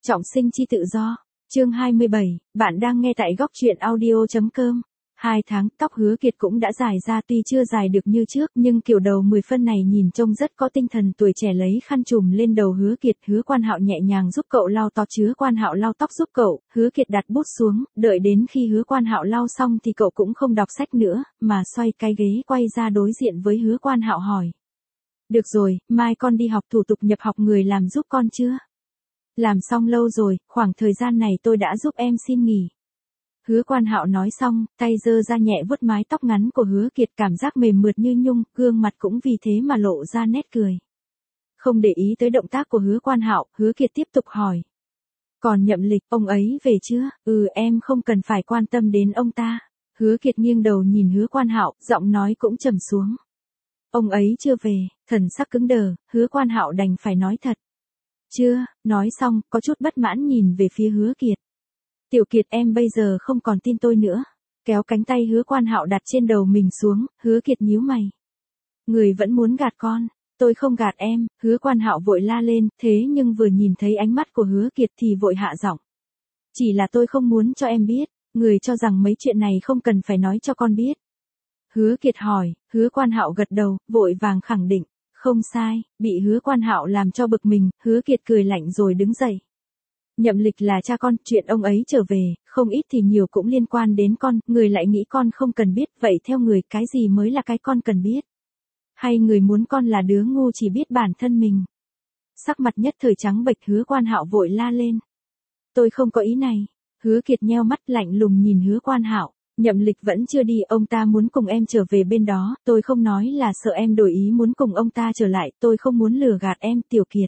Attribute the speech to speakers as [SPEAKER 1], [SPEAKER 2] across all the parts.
[SPEAKER 1] Trọng sinh chi tự do. Chương 27, bạn đang nghe tại góc truyện audio.com. 2 tháng, tóc Hứa Kiệt cũng đã dài ra, tuy chưa dài được như trước, nhưng kiểu đầu 10 phân này nhìn trông rất có tinh thần. Tuổi trẻ lấy khăn trùm lên đầu Hứa Kiệt, Hứa Quan Hạo nhẹ nhàng giúp cậu lau tóc. Hứa Quan Hạo lau tóc giúp cậu, Hứa Kiệt đặt bút xuống, đợi đến khi Hứa Quan Hạo lau xong thì cậu cũng không đọc sách nữa, mà xoay cái ghế quay ra đối diện với Hứa Quan Hạo hỏi. Được rồi, mai con đi học thủ tục nhập học người làm giúp con chưa? Làm xong lâu rồi, khoảng thời gian này tôi đã giúp em xin nghỉ. Hứa Quan Hạo nói xong, tay giơ ra nhẹ vuốt mái tóc ngắn của Hứa Kiệt, cảm giác mềm mượt như nhung, gương mặt cũng vì thế mà lộ ra nét cười. Không để ý tới động tác của Hứa Quan Hạo, Hứa Kiệt tiếp tục hỏi. Còn Nhậm Lịch, ông ấy về chưa? Em không cần phải quan tâm đến ông ta. Hứa Kiệt nghiêng đầu nhìn Hứa Quan Hạo, giọng nói cũng trầm xuống. Ông ấy chưa về, thần sắc cứng đờ, Hứa Quan Hạo đành phải nói thật. Chưa, nói xong, có chút bất mãn nhìn về phía Hứa Kiệt. Tiểu Kiệt, em bây giờ không còn tin tôi nữa. Kéo cánh tay Hứa Quan Hạo đặt trên đầu mình xuống, Hứa Kiệt nhíu mày. Người vẫn muốn gạt con. Tôi không gạt em. Hứa Quan Hạo vội la lên, thế nhưng vừa nhìn thấy ánh mắt của Hứa Kiệt thì vội hạ giọng. Chỉ là tôi không muốn cho em biết, người cho rằng mấy chuyện này không cần phải nói cho con biết. Hứa Kiệt hỏi, Hứa Quan Hạo gật đầu, vội vàng khẳng định. Không sai, bị Hứa Quan Hạo làm cho bực mình, Hứa Kiệt cười lạnh rồi đứng dậy. Nhậm Lịch là cha con, chuyện ông ấy trở về, không ít thì nhiều cũng liên quan đến con, người lại nghĩ con không cần biết, vậy theo người cái gì mới là cái con cần biết? Hay người muốn con là đứa ngu chỉ biết bản thân mình? Sắc mặt nhất thời trắng bệch, Hứa Quan Hạo vội la lên. Tôi không có ý này. Hứa Kiệt nheo mắt lạnh lùng nhìn Hứa Quan Hạo. Nhậm Lịch vẫn chưa đi, ông ta muốn cùng em trở về bên đó, tôi không nói là sợ em đổi ý muốn cùng ông ta trở lại, tôi không muốn lừa gạt em, Tiểu Kiệt.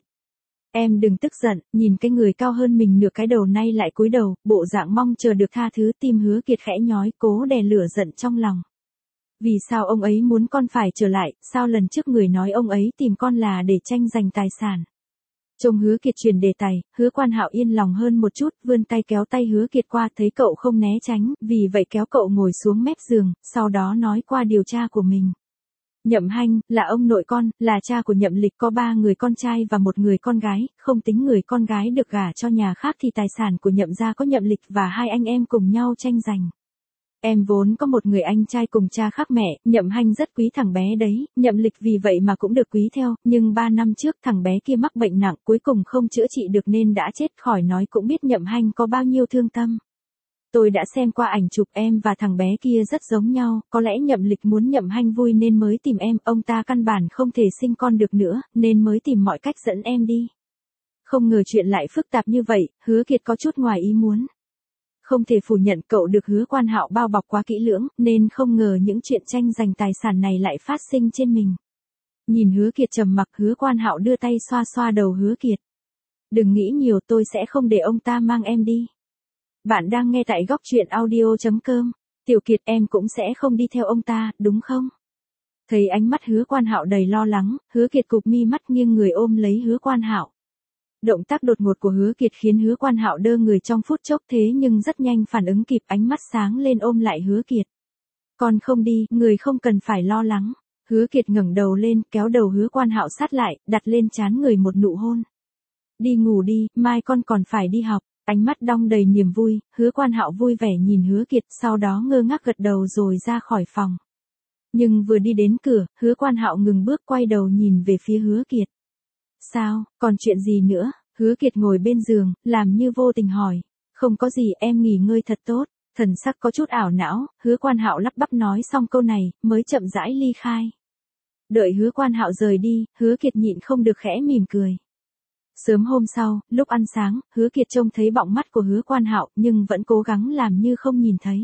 [SPEAKER 1] Em đừng tức giận, nhìn cái người cao hơn mình nửa cái đầu nay lại cúi đầu, bộ dạng mong chờ được tha thứ, tim Hứa Kiệt khẽ nhói, cố đè lửa giận trong lòng. Vì sao ông ấy muốn con phải trở lại, sao lần trước người nói ông ấy tìm con là để tranh giành tài sản? Trông Hứa Kiệt chuyển đề tài, Hứa Quan Hạo yên lòng hơn một chút, vươn tay kéo tay Hứa Kiệt qua, thấy cậu không né tránh, vì vậy kéo cậu ngồi xuống mép giường, sau đó nói qua điều tra của mình. Nhậm Hanh, là ông nội con, là cha của Nhậm Lịch, có 3 người con trai và 1 người con gái, không tính người con gái được gả cho nhà khác thì tài sản của Nhậm gia có Nhậm Lịch và 2 anh em cùng nhau tranh giành. Em vốn có 1 người anh trai cùng cha khác mẹ, Nhậm Hanh rất quý thằng bé đấy, Nhậm Lịch vì vậy mà cũng được quý theo, nhưng 3 năm trước thằng bé kia mắc bệnh nặng, cuối cùng không chữa trị được nên đã chết, khỏi nói cũng biết Nhậm Hanh có bao nhiêu thương tâm. Tôi đã xem qua ảnh chụp em và thằng bé kia rất giống nhau, có lẽ Nhậm Lịch muốn Nhậm Hanh vui nên mới tìm em, ông ta căn bản không thể sinh con được nữa, nên mới tìm mọi cách dẫn em đi. Không ngờ chuyện lại phức tạp như vậy, Hứa Kiệt có chút ngoài ý muốn. Không thể phủ nhận cậu được Hứa Quan Hạo bao bọc quá kỹ lưỡng, nên không ngờ những chuyện tranh giành tài sản này lại phát sinh trên mình. Nhìn Hứa Kiệt trầm mặc, Hứa Quan Hạo đưa tay xoa xoa đầu Hứa Kiệt. Đừng nghĩ nhiều, tôi sẽ không để ông ta mang em đi. Bạn đang nghe tại góc truyện audio.com. Tiểu Kiệt, em cũng sẽ không đi theo ông ta, đúng không? Thấy ánh mắt Hứa Quan Hạo đầy lo lắng, Hứa Kiệt cụp mi mắt nghiêng người ôm lấy Hứa Quan Hạo. Động tác đột ngột của Hứa Kiệt khiến Hứa Quan Hạo đơ người trong phút chốc, thế nhưng rất nhanh phản ứng kịp, ánh mắt sáng lên ôm lại Hứa Kiệt. Con không đi, người không cần phải lo lắng. Hứa Kiệt ngẩng đầu lên, kéo đầu Hứa Quan Hạo sát lại, đặt lên trán người một nụ hôn. Đi ngủ đi, mai con còn phải đi học. Ánh mắt đong đầy niềm vui, Hứa Quan Hạo vui vẻ nhìn Hứa Kiệt, sau đó ngơ ngác gật đầu rồi ra khỏi phòng. Nhưng vừa đi đến cửa, Hứa Quan Hạo ngừng bước, quay đầu nhìn về phía Hứa Kiệt. Sao, còn chuyện gì nữa? Hứa Kiệt ngồi bên giường, làm như vô tình hỏi. Không có gì, em nghỉ ngơi thật tốt. Thần sắc có chút ảo não, Hứa Quan Hạo lắp bắp nói xong câu này, mới chậm rãi ly khai. Đợi Hứa Quan Hạo rời đi, Hứa Kiệt nhịn không được khẽ mỉm cười. Sớm hôm sau, lúc ăn sáng, Hứa Kiệt trông thấy bọng mắt của Hứa Quan Hạo, nhưng vẫn cố gắng làm như không nhìn thấy.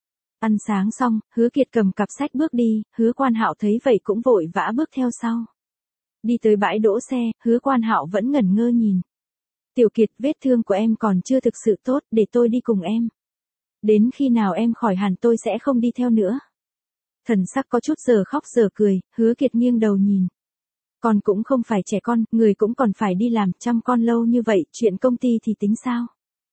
[SPEAKER 1] Ăn sáng xong, Hứa Kiệt cầm cặp sách bước đi, Hứa Quan Hạo thấy vậy cũng vội vã bước theo sau. Đi tới bãi đỗ xe, Hứa Quan Hạo vẫn ngẩn ngơ nhìn. Tiểu Kiệt, vết thương của em còn chưa thực sự tốt, để tôi đi cùng em. Đến khi nào em khỏi hẳn tôi sẽ không đi theo nữa. Thần sắc có chút giờ khóc giờ cười, Hứa Kiệt nghiêng đầu nhìn. Con cũng không phải trẻ con, người cũng còn phải đi làm, chăm con lâu như vậy, chuyện công ty thì tính sao?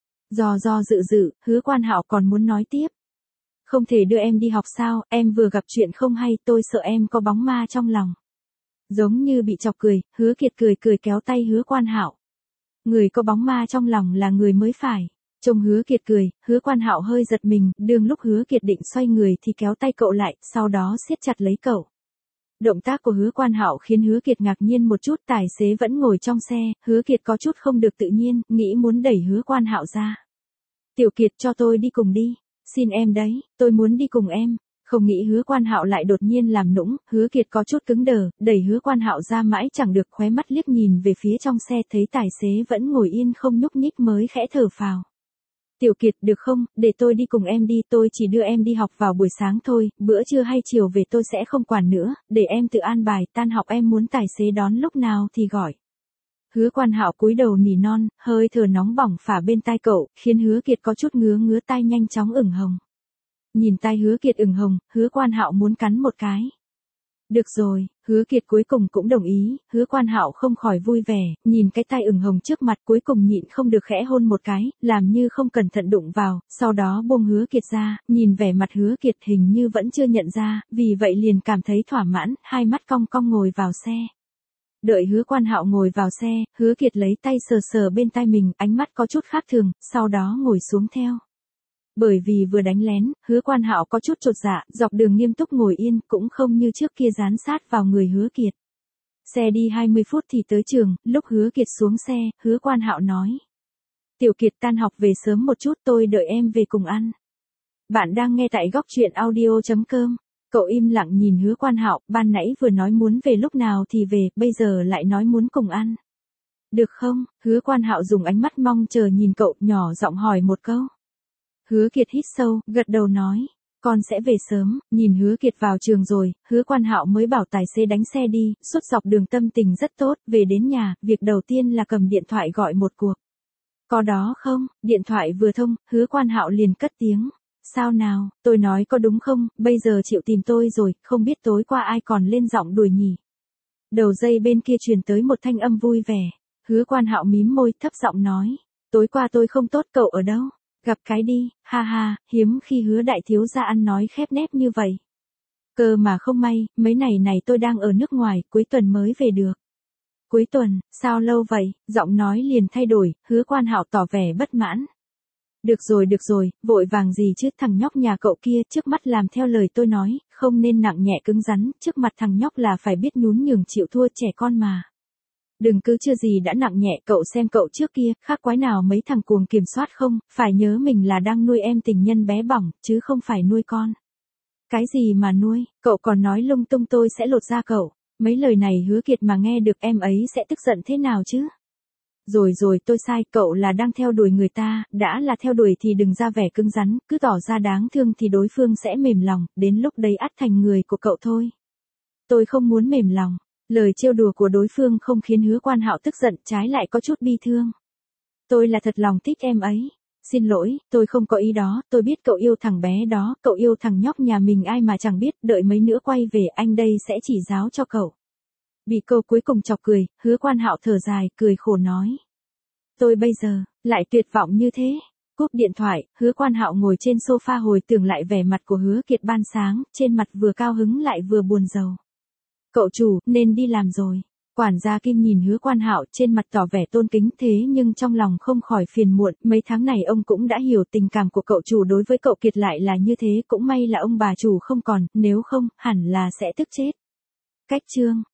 [SPEAKER 1] Do dự, Hứa Quan Hạo còn muốn nói tiếp. Không thể đưa em đi học sao, em vừa gặp chuyện không hay, tôi sợ em có bóng ma trong lòng. Giống như bị chọc cười, Hứa Kiệt cười kéo tay Hứa Quan Hạo. người có bóng ma trong lòng là người mới phải. Trông Hứa Kiệt cười, Hứa Quan Hạo hơi giật mình, đương lúc Hứa Kiệt định xoay người thì kéo tay cậu lại, sau đó siết chặt lấy cậu. Động tác của Hứa Quan Hạo khiến Hứa Kiệt ngạc nhiên một chút, tài xế vẫn ngồi trong xe, Hứa Kiệt có chút không được tự nhiên, nghĩ muốn đẩy Hứa Quan Hạo ra. Tiểu Kiệt, cho tôi đi cùng đi. Xin em đấy, tôi muốn đi cùng em. Không nghĩ Hứa Quan Hạo lại đột nhiên làm nũng, Hứa Kiệt có chút cứng đờ, đẩy Hứa Quan Hạo ra mãi chẳng được, khóe mắt liếc nhìn về phía trong xe, thấy tài xế vẫn ngồi yên không nhúc nhích mới khẽ thở phào. Tiểu Kiệt, được không, để tôi đi cùng em đi, tôi chỉ đưa em đi học vào buổi sáng thôi, bữa trưa hay chiều về tôi sẽ không quản nữa, để em tự an bài, tan học em muốn tài xế đón lúc nào thì gọi. Hứa Quan Hạo cúi đầu nỉ non, hơi thở nóng bỏng phả bên tai cậu, khiến Hứa Kiệt có chút ngứa ngứa tai, nhanh chóng ửng hồng. Nhìn tai Hứa Kiệt ửng hồng, Hứa Quan Hạo muốn cắn một cái. Được rồi, Hứa Kiệt cuối cùng cũng đồng ý, Hứa Quan Hạo không khỏi vui vẻ, nhìn cái tai ửng hồng trước mặt cuối cùng nhịn không được khẽ hôn một cái, làm như không cẩn thận đụng vào, sau đó buông Hứa Kiệt ra, nhìn vẻ mặt Hứa Kiệt hình như vẫn chưa nhận ra, vì vậy liền cảm thấy thỏa mãn, hai mắt cong cong ngồi vào xe. Đợi Hứa Quan Hạo ngồi vào xe, Hứa Kiệt lấy tay sờ sờ bên tai mình, ánh mắt có chút khác thường, sau đó ngồi xuống theo. Bởi vì vừa đánh lén, Hứa Quan Hạo có chút chột dạ, dọc đường nghiêm túc ngồi yên, cũng không như trước kia dán sát vào người Hứa Kiệt. Xe đi 20 phút thì tới trường, lúc Hứa Kiệt xuống xe, Hứa Quan Hạo nói. Tiểu Kiệt, tan học về sớm một chút, tôi đợi em về cùng ăn. Bạn đang nghe tại góc truyện audio.com. Cậu im lặng nhìn Hứa Quan Hạo, ban nãy vừa nói muốn về lúc nào thì về, bây giờ lại nói muốn cùng ăn. Được không? Hứa Quan Hạo dùng ánh mắt mong chờ nhìn cậu, nhỏ giọng hỏi một câu. Hứa Kiệt hít sâu, gật đầu nói, con sẽ về sớm. Nhìn Hứa Kiệt vào trường rồi, Hứa Quan Hạo mới bảo tài xế đánh xe đi, suốt dọc đường tâm tình rất tốt, về đến nhà, việc đầu tiên là cầm điện thoại gọi một cuộc. Có đó không? Điện thoại vừa thông, Hứa Quan Hạo liền cất tiếng. Sao nào, tôi nói có đúng không, bây giờ chịu tìm tôi rồi, không biết tối qua ai còn lên giọng đùi nhỉ. Đầu dây bên kia truyền tới một thanh âm vui vẻ. Hứa Quan Hạo mím môi, thấp giọng nói, tối qua tôi không tốt, cậu ở đâu? Gặp cái đi, ha ha, hiếm khi Hứa đại thiếu gia ăn nói khép nép như vậy. Cơ mà không may, mấy ngày này tôi đang ở nước ngoài, cuối tuần mới về được. Cuối tuần, sao lâu vậy? Giọng nói liền thay đổi, Hứa Quan Hạo tỏ vẻ bất mãn. Được rồi, vội vàng gì chứ, thằng nhóc nhà cậu kia trước mắt làm theo lời tôi nói, không nên nặng nhẹ cứng rắn, trước mặt thằng nhóc là phải biết nhún nhường chịu thua, trẻ con mà. Đừng cứ chưa gì đã nặng nhẹ, cậu xem cậu trước kia, khác quái nào mấy thằng cuồng kiểm soát không, phải nhớ mình là đang nuôi em tình nhân bé bỏng, chứ không phải nuôi con. Cái gì mà nuôi, cậu còn nói lung tung, tôi sẽ lột da cậu. Mấy lời này Hứa Kiệt mà nghe được em ấy sẽ tức giận thế nào chứ? Rồi, tôi sai, cậu là đang theo đuổi người ta, đã là theo đuổi thì đừng ra vẻ cứng rắn, cứ tỏ ra đáng thương thì đối phương sẽ mềm lòng, đến lúc đấy ắt thành người của cậu thôi. Tôi không muốn mềm lòng. Lời trêu đùa của đối phương không khiến Hứa Quan Hạo tức giận, trái lại có chút bi thương. Tôi là thật lòng thích em ấy. Xin lỗi, tôi không có ý đó, tôi biết cậu yêu thằng bé đó, cậu yêu thằng nhóc nhà mình ai mà chẳng biết, đợi mấy nữa quay về anh đây sẽ chỉ giáo cho cậu. Bị câu cuối cùng chọc cười, Hứa Quan Hạo thở dài, cười khổ nói. Tôi bây giờ, lại tuyệt vọng như thế. Cúp điện thoại, Hứa Quan Hạo ngồi trên sofa hồi tưởng lại vẻ mặt của Hứa Kiệt ban sáng, trên mặt vừa cao hứng lại vừa buồn rầu. Cậu chủ, nên đi làm rồi. Quản gia Kim nhìn Hứa Quan Hạo, trên mặt tỏ vẻ tôn kính, thế nhưng trong lòng không khỏi phiền muộn, mấy tháng này ông cũng đã hiểu tình cảm của cậu chủ đối với cậu Kiệt lại là như thế, cũng may là ông bà chủ không còn, nếu không, hẳn là sẽ tức chết. Cách chương